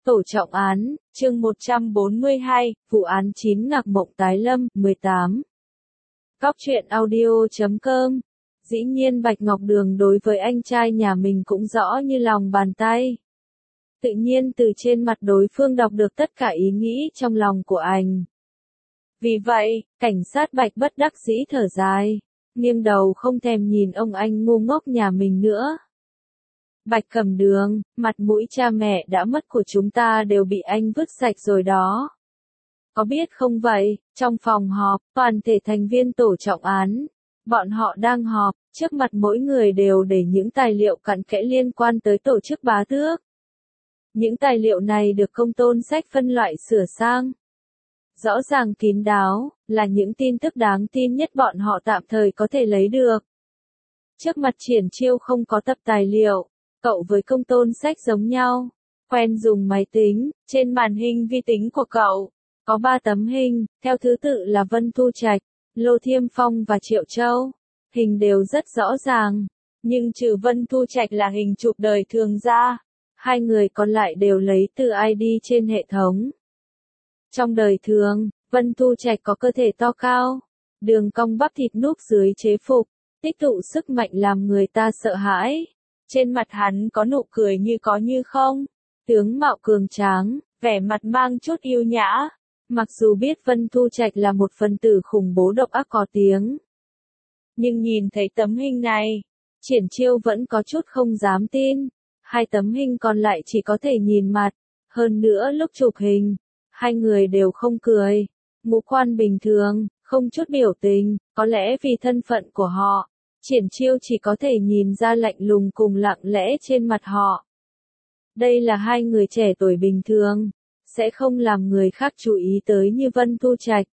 Tổ trọng án, chương 142, vụ án 9 Ngạc Mộng Tái Lâm, 18. Cóc truyện audio.com. Dĩ nhiên Bạch Ngọc Đường đối với anh trai nhà mình cũng rõ như lòng bàn tay. Tự nhiên từ trên mặt đối phương đọc được tất cả ý nghĩ trong lòng của anh. Vì vậy, cảnh sát Bạch bất đắc dĩ thở dài, nghiêng đầu không thèm nhìn ông anh ngu ngốc nhà mình nữa. Bạch Cẩm Đường, mặt mũi cha mẹ đã mất của chúng ta đều bị anh vứt sạch rồi đó. Có biết không vậy, trong phòng họp, toàn thể thành viên tổ trọng án, bọn họ đang họp, trước mặt mỗi người đều để những tài liệu cặn kẽ liên quan tới tổ chức bá tước. Những tài liệu này được Công Tôn Sách phân loại sửa sang. Rõ ràng kín đáo, là những tin tức đáng tin nhất bọn họ tạm thời có thể lấy được. Trước mặt Triển Chiêu không có tập tài liệu. Cậu với Công Tôn Sách giống nhau, quen dùng máy tính, trên màn hình vi tính của cậu, có 3 tấm hình, theo thứ tự là Vân Thu Trạch, Lô Thiêm Phong và Triệu Châu. Hình đều rất rõ ràng, nhưng trừ Vân Thu Trạch là hình chụp đời thường ra, hai người còn lại đều lấy từ ID trên hệ thống. Trong đời thường, Vân Thu Trạch có cơ thể to cao, đường cong bắp thịt núp dưới chế phục, tích tụ sức mạnh làm người ta sợ hãi. Trên mặt hắn có nụ cười như có như không, tướng mạo cường tráng, vẻ mặt mang chút yêu nhã. Mặc dù biết Vân Thu Trạch là một phần tử khủng bố độc ác có tiếng, nhưng nhìn thấy tấm hình này, Triển Chiêu vẫn có chút không dám tin. Hai tấm hình còn lại chỉ có thể nhìn mặt, hơn nữa lúc chụp hình, hai người đều không cười, ngũ quan bình thường, không chút biểu tình, có lẽ vì thân phận của họ. Triển Chiêu chỉ có thể nhìn ra lạnh lùng cùng lặng lẽ trên mặt họ. Đây là hai người trẻ tuổi bình thường, sẽ không làm người khác chú ý tới như Vân Thu Trạch.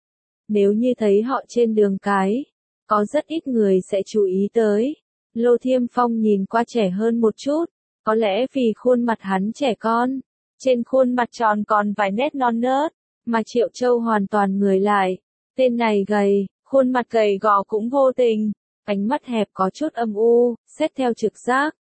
Nếu như thấy họ trên đường cái, có rất ít người sẽ chú ý tới. Lô Thiêm Phong nhìn qua trẻ hơn một chút, có lẽ vì khuôn mặt hắn trẻ con, trên khuôn mặt tròn còn vài nét non nớt, mà Triệu Châu hoàn toàn người lại. Tên này gầy, khuôn mặt gầy gò cũng vô tình. Ánh mắt hẹp có chút âm u, xét theo trực giác.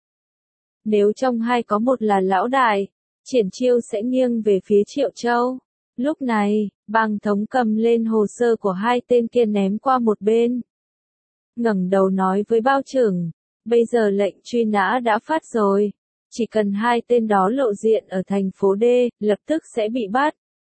Nếu trong hai có một là lão đại, Triển Chiêu sẽ nghiêng về phía Triệu Châu. Lúc này, Bàng Thống cầm lên hồ sơ của hai tên kia ném qua một bên. Ngẩng đầu nói với Bao Trưởng, bây giờ lệnh truy nã đã phát rồi. Chỉ cần hai tên đó lộ diện ở thành phố D, lập tức sẽ bị bắt.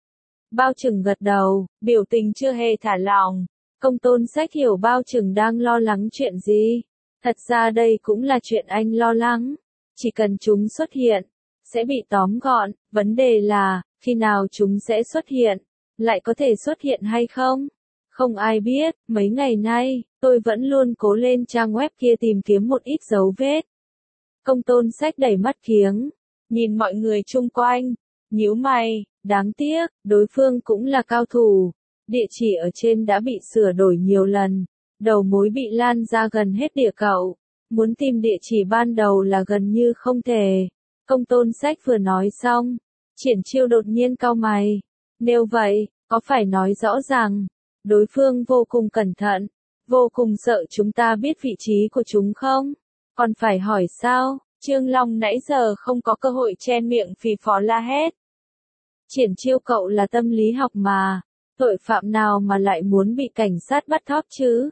Bao Trưởng gật đầu, biểu tình chưa hề thả lỏng. Công Tôn Sách hiểu Bao Trưởng đang lo lắng chuyện gì. Thật ra đây cũng là chuyện anh lo lắng. Chỉ cần chúng xuất hiện, sẽ bị tóm gọn. Vấn đề là, khi nào chúng sẽ xuất hiện, lại có thể xuất hiện hay không? Không ai biết, mấy ngày nay, tôi vẫn luôn cố lên trang web kia tìm kiếm một ít dấu vết. Công Tôn Sách đẩy mắt kiếng, nhìn mọi người chung quanh, nhíu mày, đáng tiếc, đối phương cũng là cao thủ. Địa chỉ ở trên đã bị sửa đổi nhiều lần, đầu mối bị lan ra gần hết địa cậu. Muốn tìm địa chỉ ban đầu là gần như không thể. Công Tôn Sách vừa nói xong, Triển Chiêu đột nhiên cau mày. Nếu vậy, có phải nói rõ ràng, đối phương vô cùng cẩn thận, vô cùng sợ chúng ta biết vị trí của chúng không? Còn phải hỏi sao? Trương Long nãy giờ không có cơ hội che miệng phì phò la hét. Triển Chiêu cậu là tâm lý học mà. Tội phạm nào mà lại muốn bị cảnh sát bắt thóp chứ?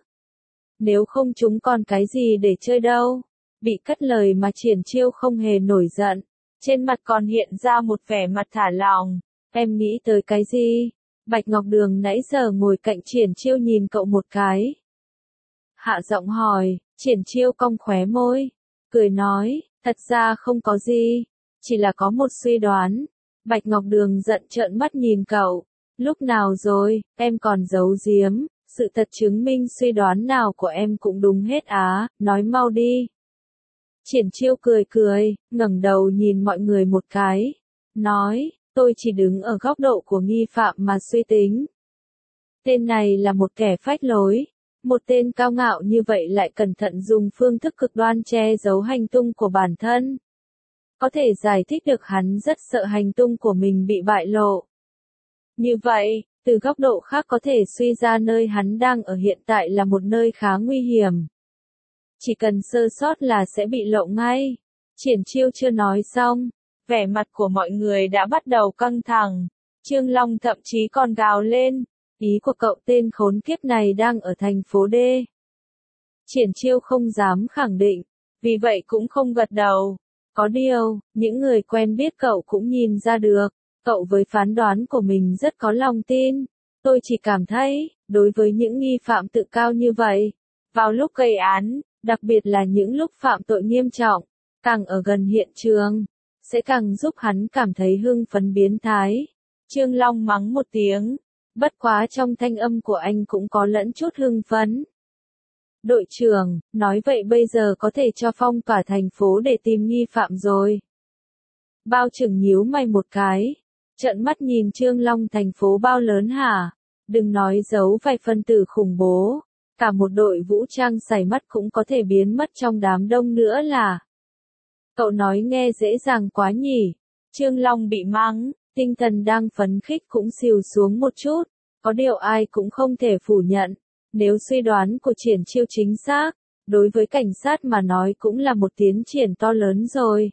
Nếu không chúng còn cái gì để chơi đâu? Bị cắt lời mà Triển Chiêu không hề nổi giận. Trên mặt còn hiện ra một vẻ mặt thả lỏng. Em nghĩ tới cái gì? Bạch Ngọc Đường nãy giờ ngồi cạnh Triển Chiêu nhìn cậu một cái. Hạ giọng hỏi, Triển Chiêu cong khóe môi. Cười nói, thật ra không có gì. Chỉ là có một suy đoán. Bạch Ngọc Đường giận trợn mắt nhìn cậu. Lúc nào rồi, em còn giấu giếm, sự thật chứng minh suy đoán nào của em cũng đúng hết á, nói mau đi. Triển Chiêu cười cười, ngẩng đầu nhìn mọi người một cái, nói, tôi chỉ đứng ở góc độ của nghi phạm mà suy tính. Tên này là một kẻ phách lối, một tên cao ngạo như vậy lại cẩn thận dùng phương thức cực đoan che giấu hành tung của bản thân. Có thể giải thích được hắn rất sợ hành tung của mình bị bại lộ. Như vậy, từ góc độ khác có thể suy ra nơi hắn đang ở hiện tại là một nơi khá nguy hiểm. Chỉ cần sơ sót là sẽ bị lộ ngay. Triển Chiêu chưa nói xong, vẻ mặt của mọi người đã bắt đầu căng thẳng. Trương Long thậm chí còn gào lên, ý của cậu tên khốn kiếp này đang ở thành phố D. Triển Chiêu không dám khẳng định, vì vậy cũng không gật đầu. Có điều, những người quen biết cậu cũng nhìn ra được, cậu với phán đoán của mình rất có lòng tin. Tôi chỉ cảm thấy, đối với những nghi phạm tự cao như vậy, vào lúc gây án, đặc biệt là những lúc phạm tội nghiêm trọng, càng ở gần hiện trường, sẽ càng giúp hắn cảm thấy hưng phấn biến thái. Trương Long mắng một tiếng, bất quá trong thanh âm của anh cũng có lẫn chút hưng phấn. Đội trưởng, nói vậy bây giờ có thể cho phong tỏa thành phố để tìm nghi phạm rồi. Bao trưởng nhíu mày một cái, trợn mắt nhìn Trương Long, thành phố bao lớn hả? Đừng nói giấu vài phân tử khủng bố, cả một đội vũ trang sảy mắt cũng có thể biến mất trong đám đông nữa là. Cậu nói nghe dễ dàng quá nhỉ. Trương Long bị mắng, tinh thần đang phấn khích cũng xìu xuống một chút, có điều ai cũng không thể phủ nhận. Nếu suy đoán của Triển Chiêu chính xác, đối với cảnh sát mà nói cũng là một tiến triển to lớn rồi.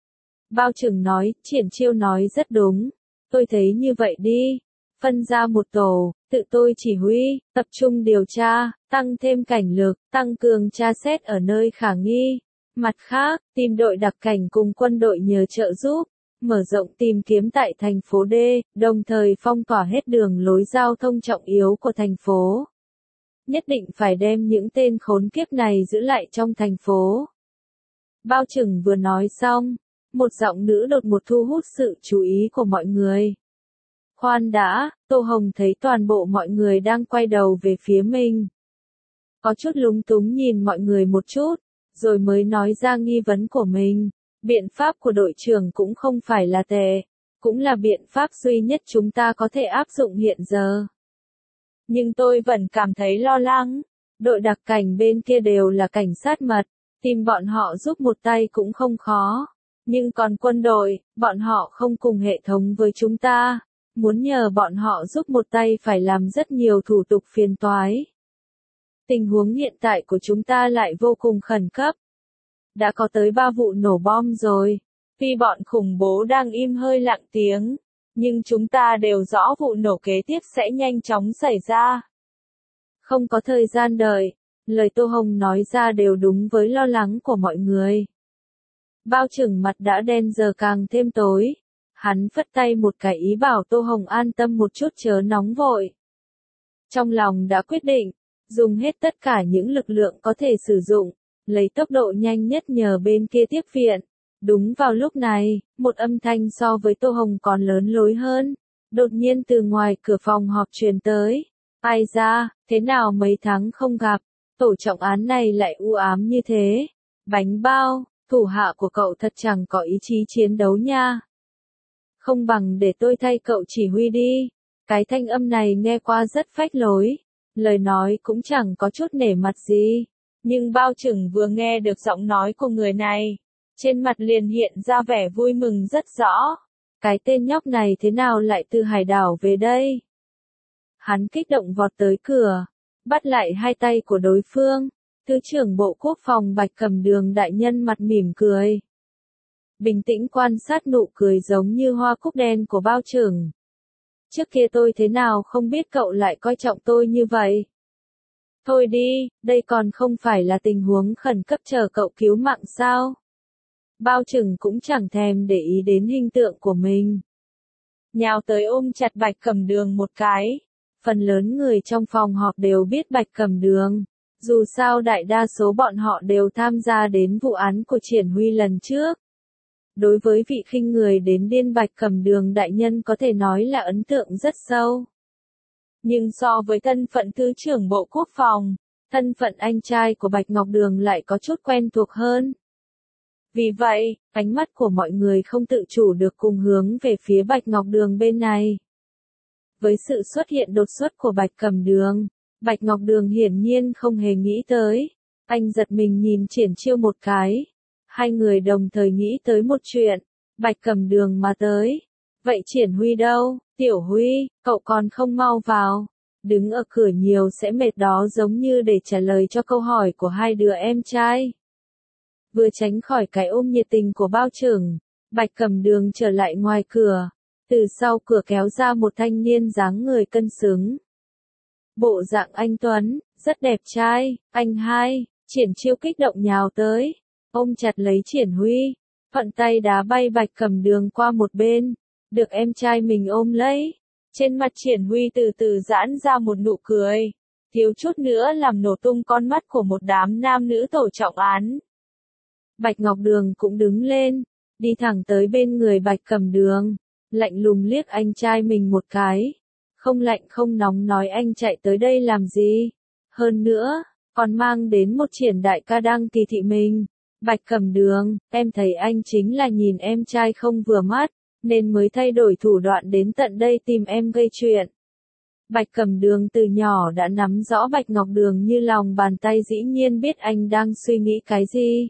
Bao trưởng nói, Triển Chiêu nói rất đúng, tôi thấy như vậy đi. Phân ra một tổ, tự tôi chỉ huy, tập trung điều tra, tăng thêm cảnh lực, tăng cường tra xét ở nơi khả nghi. Mặt khác, tìm đội đặc cảnh cùng quân đội nhờ trợ giúp, mở rộng tìm kiếm tại thành phố D, đồng thời phong tỏa hết đường lối giao thông trọng yếu của thành phố. Nhất định phải đem những tên khốn kiếp này giữ lại trong thành phố. Bao trưởng vừa nói xong, một giọng nữ đột ngột thu hút sự chú ý của mọi người. Khoan đã, Tô Hồng thấy toàn bộ mọi người đang quay đầu về phía mình. Có chút lúng túng nhìn mọi người một chút, rồi mới nói ra nghi vấn của mình. Biện pháp của đội trưởng cũng không phải là tệ, cũng là biện pháp duy nhất chúng ta có thể áp dụng hiện giờ. Nhưng tôi vẫn cảm thấy lo lắng, đội đặc cảnh bên kia đều là cảnh sát mật, tìm bọn họ giúp một tay cũng không khó. Nhưng còn quân đội, bọn họ không cùng hệ thống với chúng ta, muốn nhờ bọn họ giúp một tay phải làm rất nhiều thủ tục phiền toái. Tình huống hiện tại của chúng ta lại vô cùng khẩn cấp. Đã có tới 3 vụ nổ bom rồi, tuy bọn khủng bố đang im hơi lặng tiếng, nhưng chúng ta đều rõ vụ nổ kế tiếp sẽ nhanh chóng xảy ra. Không có thời gian đợi, lời Tô Hồng nói ra đều đúng với lo lắng của mọi người. Bao trưởng mặt đã đen giờ càng thêm tối. Hắn phất tay một cái ý bảo Tô Hồng an tâm một chút chớ nóng vội. Trong lòng đã quyết định, dùng hết tất cả những lực lượng có thể sử dụng, lấy tốc độ nhanh nhất nhờ bên kia tiếp viện. Đúng vào lúc này, một âm thanh so với Tô Hồng còn lớn lối hơn, đột nhiên từ ngoài cửa phòng họp truyền tới. Ai ra, thế nào mấy tháng không gặp, tổ trọng án này lại u ám như thế. Bánh bao, thủ hạ của cậu thật chẳng có ý chí chiến đấu nha. Không bằng để tôi thay cậu chỉ huy đi. Cái thanh âm này nghe qua rất phách lối, lời nói cũng chẳng có chút nể mặt gì. Nhưng bao trưởng vừa nghe được giọng nói của người này, trên mặt liền hiện ra vẻ vui mừng rất rõ. Cái tên nhóc này thế nào lại từ hải đảo về đây? Hắn kích động vọt tới cửa, bắt lại hai tay của đối phương. Thứ trưởng Bộ Quốc phòng Bạch Cẩm Đường đại nhân mặt mỉm cười. Bình tĩnh quan sát nụ cười giống như hoa cúc đen của bao trưởng. Trước kia tôi thế nào không biết cậu lại coi trọng tôi như vậy. Thôi đi, đây còn không phải là tình huống khẩn cấp chờ cậu cứu mạng sao? Bao trưởng cũng chẳng thèm để ý đến hình tượng của mình. Nhào tới ôm chặt Bạch Cẩm Đường một cái. Phần lớn người trong phòng họp đều biết Bạch Cẩm Đường. Dù sao đại đa số bọn họ đều tham gia đến vụ án của Triển Huy lần trước. Đối với vị khinh người đến điên Bạch Cẩm Đường đại nhân có thể nói là ấn tượng rất sâu. Nhưng so với thân phận Thứ trưởng Bộ Quốc phòng, thân phận anh trai của Bạch Ngọc Đường lại có chút quen thuộc hơn. Vì vậy, ánh mắt của mọi người không tự chủ được cùng hướng về phía Bạch Ngọc Đường bên này. Với sự xuất hiện đột xuất của Bạch Cẩm Đường, Bạch Ngọc Đường hiển nhiên không hề nghĩ tới. Anh giật mình nhìn Triển Chiêu một cái. Hai người đồng thời nghĩ tới một chuyện. Bạch Cẩm Đường mà tới. Vậy Triển Huy đâu? Tiểu Huy, cậu còn không mau vào. Đứng ở cửa nhiều sẽ mệt đó, giống như để trả lời cho câu hỏi của hai đứa em trai. Vừa tránh khỏi cái ôm nhiệt tình của bao trưởng, Bạch Cẩm Đường trở lại ngoài cửa, từ sau cửa kéo ra một thanh niên dáng người cân xứng. Bộ dạng anh tuấn, rất đẹp trai, anh hai, Triển Chiêu kích động nhào tới, ôm chặt lấy Triển Huy, thuận tay đá bay Bạch Cẩm Đường qua một bên, được em trai mình ôm lấy. Trên mặt Triển Huy từ từ giãn ra một nụ cười, thiếu chút nữa làm nổ tung con mắt của một đám nam nữ tổ trọng án. Bạch Ngọc Đường cũng đứng lên, đi thẳng tới bên người Bạch Cẩm Đường, lạnh lùng liếc anh trai mình một cái. Không lạnh không nóng nói anh chạy tới đây làm gì. Hơn nữa, còn mang đến một Triển đại ca đang kỳ thị mình. Bạch Cẩm Đường, em thấy anh chính là nhìn em trai không vừa mắt, nên mới thay đổi thủ đoạn đến tận đây tìm em gây chuyện. Bạch Cẩm Đường từ nhỏ đã nắm rõ Bạch Ngọc Đường như lòng bàn tay, dĩ nhiên biết anh đang suy nghĩ cái gì.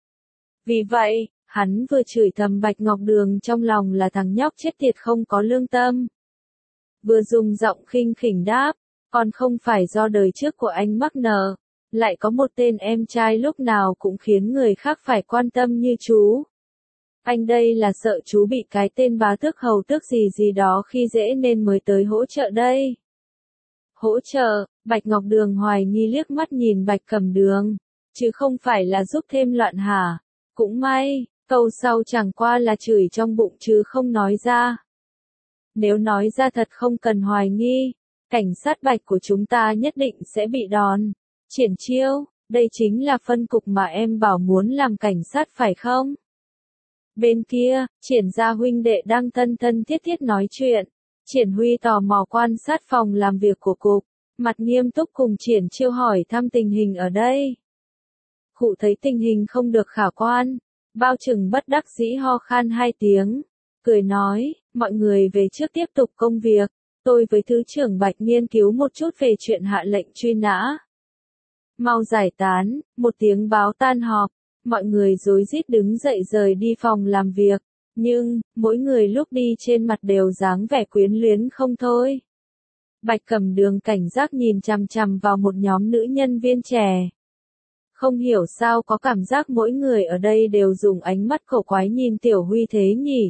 Vì vậy, hắn vừa chửi thầm Bạch Ngọc Đường trong lòng là thằng nhóc chết tiệt không có lương tâm. Vừa dùng giọng khinh khỉnh đáp, còn không phải do đời trước của anh mắc nợ, lại có một tên em trai lúc nào cũng khiến người khác phải quan tâm như chú. Anh đây là sợ chú bị cái tên bá tước hầu tước gì đó khi dễ nên mới tới hỗ trợ đây. Hỗ trợ, Bạch Ngọc Đường hoài nghi liếc mắt nhìn Bạch Cẩm Đường, chứ không phải là giúp thêm loạn hả? Cũng may, câu sau chẳng qua là chửi trong bụng chứ không nói ra. Nếu nói ra thật không cần hoài nghi, cảnh sát Bạch của chúng ta nhất định sẽ bị đòn. Triển Chiêu, đây chính là phân cục mà em bảo muốn làm cảnh sát phải không? Bên kia, Triển gia huynh đệ đang thân thân thiết thiết nói chuyện. Triển Huy tò mò quan sát phòng làm việc của cục, mặt nghiêm túc cùng Triển Chiêu hỏi thăm tình hình ở đây. Cụ thấy tình hình không được khả quan, bao trừng bất đắc dĩ ho khan 2 tiếng, cười nói, mọi người về trước tiếp tục công việc, tôi với Thứ trưởng Bạch nghiên cứu một chút về chuyện hạ lệnh truy nã. Mau giải tán, một tiếng báo tan họp, mọi người rối rít đứng dậy rời đi phòng làm việc, nhưng, mỗi người lúc đi trên mặt đều dáng vẻ quyến luyến không thôi. Bạch Cẩm Đường cảnh giác nhìn chằm chằm vào một nhóm nữ nhân viên trẻ. Không hiểu sao có cảm giác mỗi người ở đây đều dùng ánh mắt cổ quái nhìn Tiểu Huy thế nhỉ?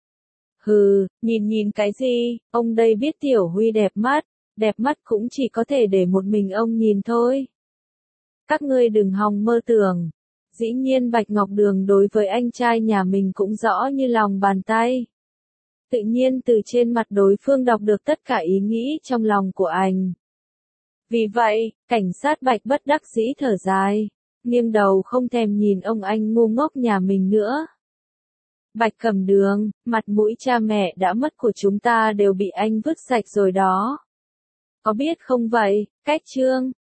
Hừ, nhìn cái gì, ông đây biết Tiểu Huy đẹp mắt cũng chỉ có thể để một mình ông nhìn thôi. Các ngươi đừng hòng mơ tưởng. Dĩ nhiên Bạch Ngọc Đường đối với anh trai nhà mình cũng rõ như lòng bàn tay. Tự nhiên từ trên mặt đối phương đọc được tất cả ý nghĩ trong lòng của anh. Vì vậy, cảnh sát Bạch bất đắc dĩ thở dài, nghiêng đầu không thèm nhìn ông anh ngu ngốc nhà mình nữa. Bạch Cẩm Đường, mặt mũi cha mẹ đã mất của chúng ta đều bị anh vứt sạch rồi đó. Có biết không vậy, cách trương,